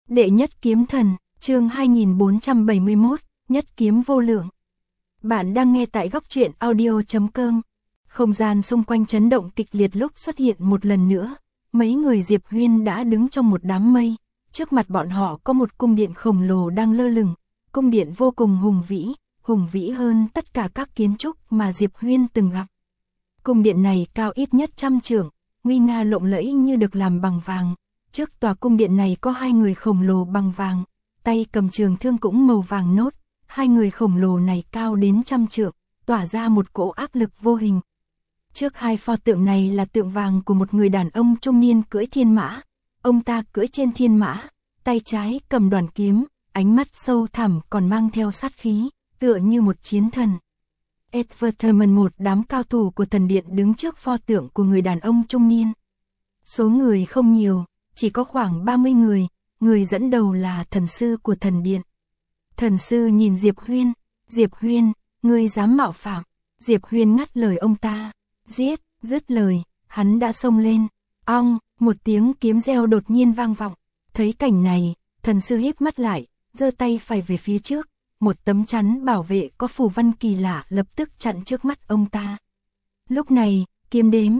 Đệ nhất kiếm thần, chương 2471, nhất kiếm vô lượng. Bạn đang nghe tại góc truyện audio.com. Không gian xung quanh chấn động kịch liệt lúc xuất hiện một lần nữa. Mấy người Diệp Huyên đã đứng trong một đám mây. Trước mặt bọn họ có một cung điện khổng lồ đang lơ lửng. Cung điện vô cùng hùng vĩ hơn tất cả các kiến trúc mà Diệp Huyên từng gặp. Cung điện này cao ít nhất 100 trượng, nguy nga lộng lẫy như được làm bằng vàng. Trước tòa cung điện này có hai người khổng lồ bằng vàng, tay cầm trường thương cũng màu vàng nốt. Hai người khổng lồ này cao đến 100 trượng, tỏa ra một cỗ áp lực vô hình. Trước hai pho tượng này là tượng vàng của một người đàn ông trung niên cưỡi thiên mã. Ông ta cưỡi trên thiên mã, tay trái cầm đoàn kiếm, ánh mắt sâu thẳm còn mang theo sát khí, tựa như một chiến thần. Everterman, một đám cao thủ của thần điện đứng trước pho tượng của người đàn ông trung niên. Số người không nhiều, chỉ có khoảng 30 người, người dẫn đầu là thần sư của thần điện. Thần sư nhìn Diệp Huyên, ngươi dám mạo phạm. Diệp Huyên ngắt lời ông ta, giết, dứt lời, hắn đã xông lên. Ong, một tiếng kiếm reo đột nhiên vang vọng. Thấy cảnh này, thần sư híp mắt lại, giơ tay phải về phía trước. Một tấm chắn bảo vệ có phù văn kỳ lạ lập tức chặn trước mắt ông ta. Lúc này, kiếm đếm,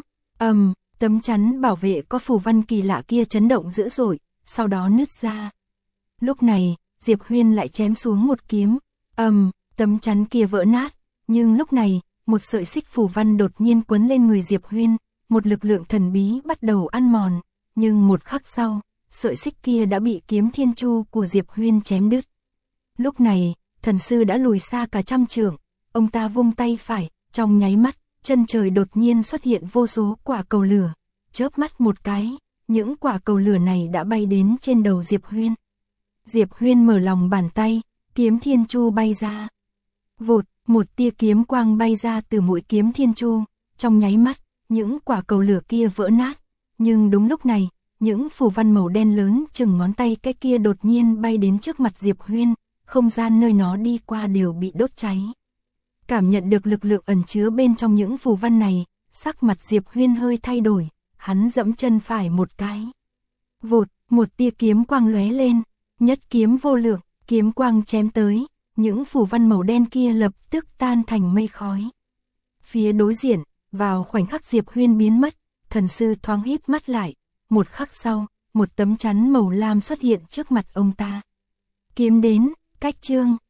tấm chắn bảo vệ có phù văn kỳ lạ kia chấn động dữ dội, sau đó nứt ra. Lúc này, Diệp Huyên lại chém xuống một kiếm, tấm chắn kia vỡ nát, nhưng lúc này, một sợi xích phù văn đột nhiên quấn lên người Diệp Huyên, một lực lượng thần bí bắt đầu ăn mòn, nhưng một khắc sau, sợi xích kia đã bị kiếm thiên chu của Diệp Huyên chém đứt. Lúc này, thần sư đã lùi xa cả 100 trượng, ông ta vung tay phải, trong nháy mắt, chân trời đột nhiên xuất hiện vô số quả cầu lửa, chớp mắt một cái, những quả cầu lửa này đã bay đến trên đầu Diệp Huyên. Diệp Huyên mở lòng bàn tay, kiếm thiên chu bay ra. Vụt, một tia kiếm quang bay ra từ mũi kiếm thiên chu, trong nháy mắt, những quả cầu lửa kia vỡ nát, nhưng đúng lúc này, những phù văn màu đen lớn chừng ngón tay cái kia đột nhiên bay đến trước mặt Diệp Huyên, không gian nơi nó đi qua đều bị đốt cháy. Cảm nhận được lực lượng ẩn chứa bên trong những phù văn này, sắc mặt Diệp Huyên hơi thay đổi, hắn giẫm chân phải một cái. Vụt, một tia kiếm quang lóe lên, nhất kiếm vô lượng, kiếm quang chém tới, những phù văn màu đen kia lập tức tan thành mây khói. Phía đối diện, vào khoảnh khắc Diệp Huyên biến mất, thần sư thoáng híp mắt lại, một khắc sau, một tấm chắn màu lam xuất hiện trước mặt ông ta. Kiếm đến, cách chương.